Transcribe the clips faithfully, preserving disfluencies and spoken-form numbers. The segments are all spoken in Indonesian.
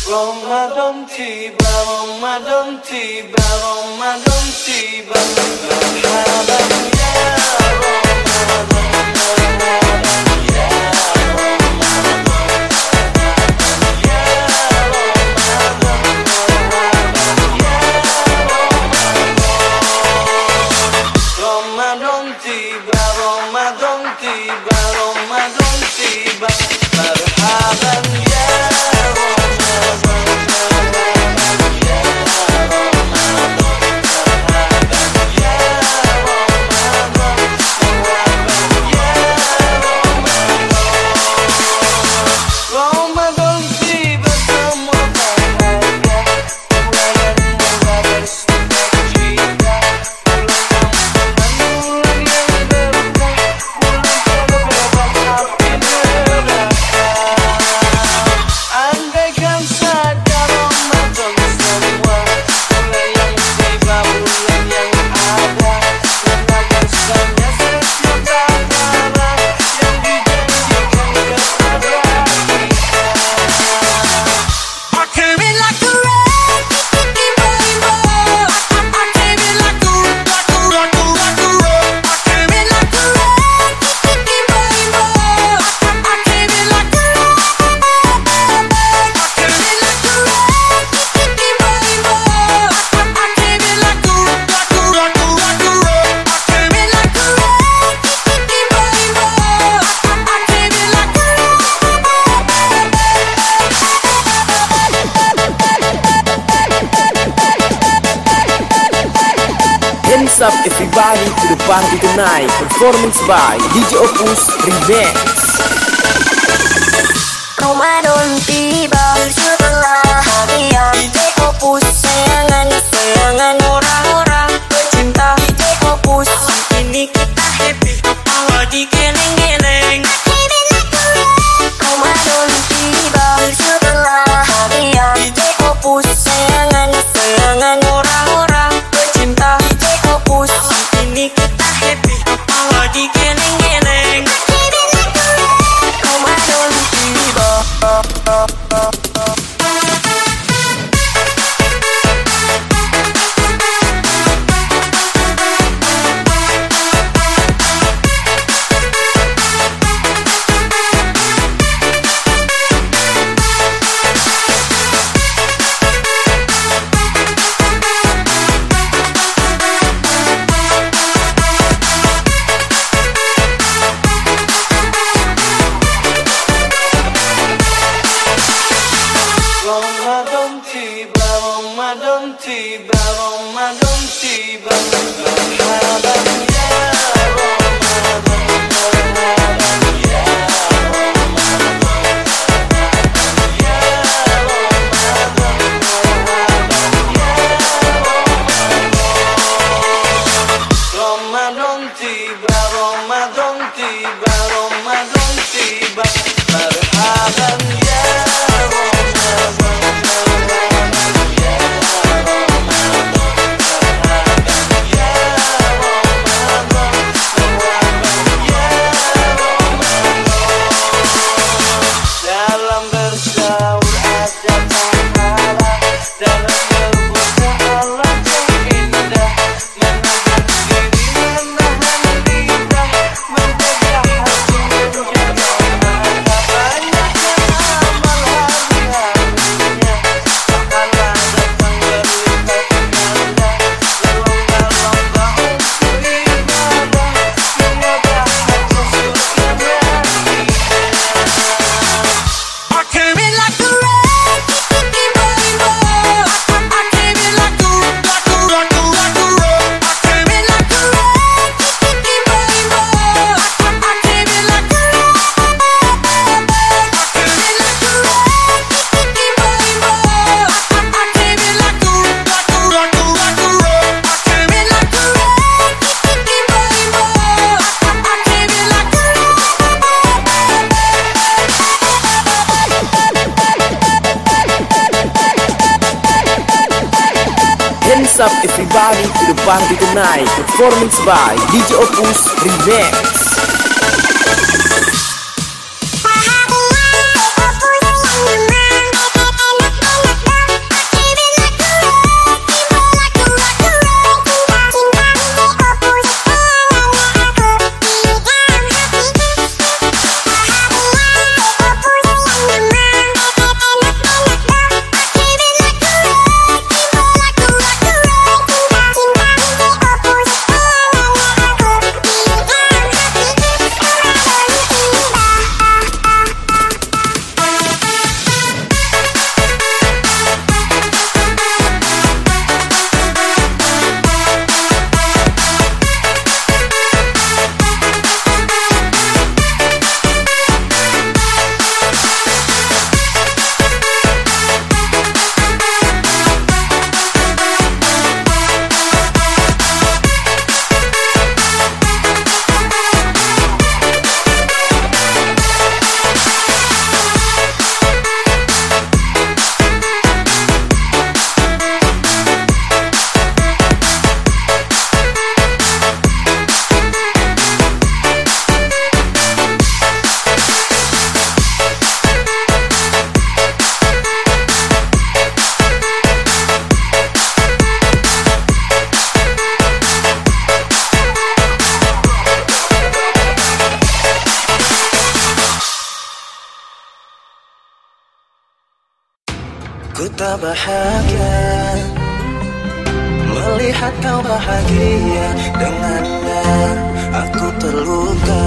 Ramadan tiba, Ramadan tiba, Ramadan tiba. Marhaban ya Ramadan, marhaban ya Ramadan, ya Ramadan, marhaban ya Ramadan. Ramadan tiba, Ramadan tiba, Ramadan tiba. Marhaban ya Hands up everybody to the party tonight. Performance by D J Opus Remix. Ramadan tiba setelah harian D J Opus sayangan sayangan orang-orang pecinta D J Opus. Ini kita happy apalagi geleng-geleng. Ramadan tiba setelah harian D J Opus sayangan sayangan orang-orang pecinta D J Opus. Ini kita happy apalagi geleng-geleng. Ramadan tiba. Ramadan tiba, Ramadan tiba, Ramadan tiba. Marhaban ya Ramadan, marhaban ya Ramadan, ya Ramadan, marhaban ya Ramadan. Ramadan tiba, Ramadan tiba, Ramadan tiba. Marhaban ya Hands up everybody to the party tonight. Performance by D J Opus Remix. Ku tak bahagia melihat kau bahagia dengannya. Aku terluka,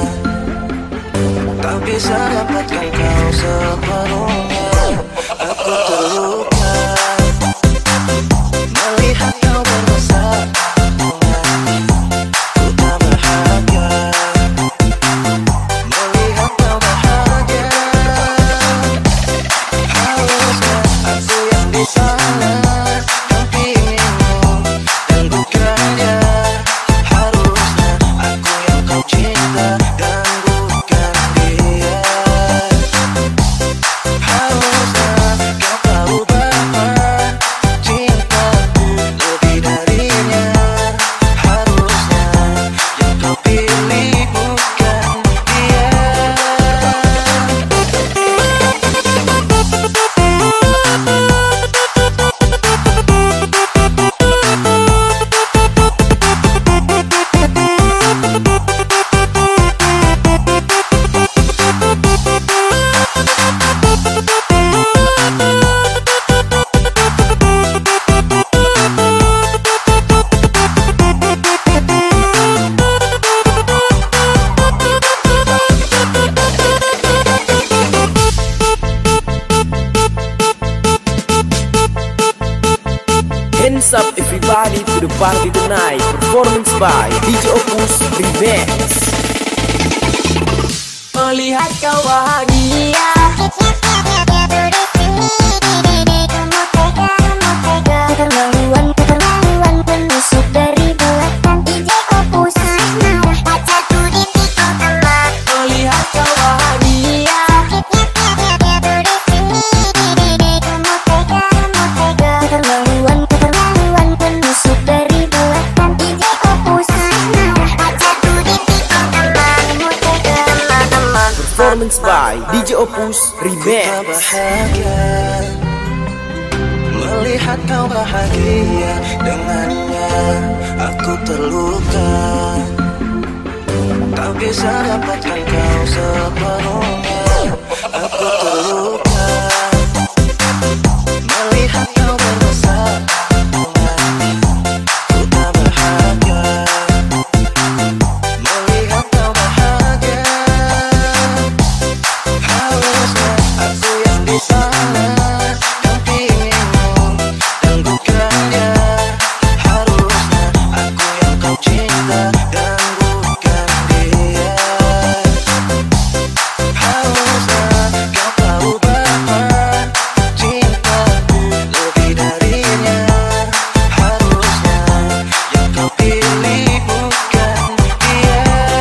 tak bisa dapatkan kau sepenuhnya. Aku terluka melihat kau bermesra. Ku tak bahagia melihat kau bahagia. Harusnya aku yang di sana dampingimu dan bukannya. Harusnya aku yang kau cinta dan bukan dia. Harusnya kau tahu bahwa cintaku lebih darinya. Harusnya yang kau pilih bukan dia. Hands up everybody to the party tonight. Performance by D J Opus Remix. Melihat kau bahagia, keterlaluan, keterlaluan penusuk dari belakang. D J Opus pacarku di TikTok teman. Melihat kau bahagia, keterlaluan, keterlaluan penusuk dari belakang. D J Opus pacarku di TikTok teman. Performance by D J Opus Ku tak Remix. bahagia melihat kau bahagia dengannya. Aku terluka, tak bisa dapatkan kau sepenuhnya. Aku terluka melihat kau bermesra. Ku tak bahagia melihat kau bahagia. Harusnya aku yang di sana dampingimu dan bukannya. Harusnya aku yang kau cinta dan bukan dia. Harusnya kau tahu bahwa cintaku lebih darinya. Harusnya yang kau pilih bukan dia.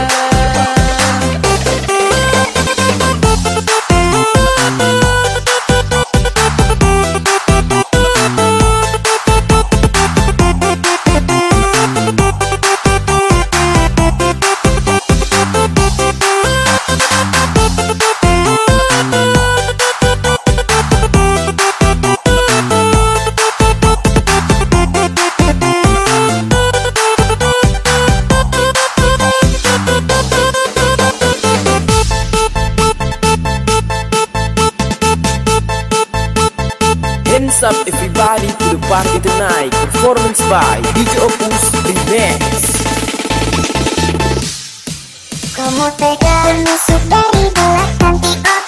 Hands up everybody to the party tonight. Performance by D J Opus Remix. Kamu tega menusuk dari belakang. TikTok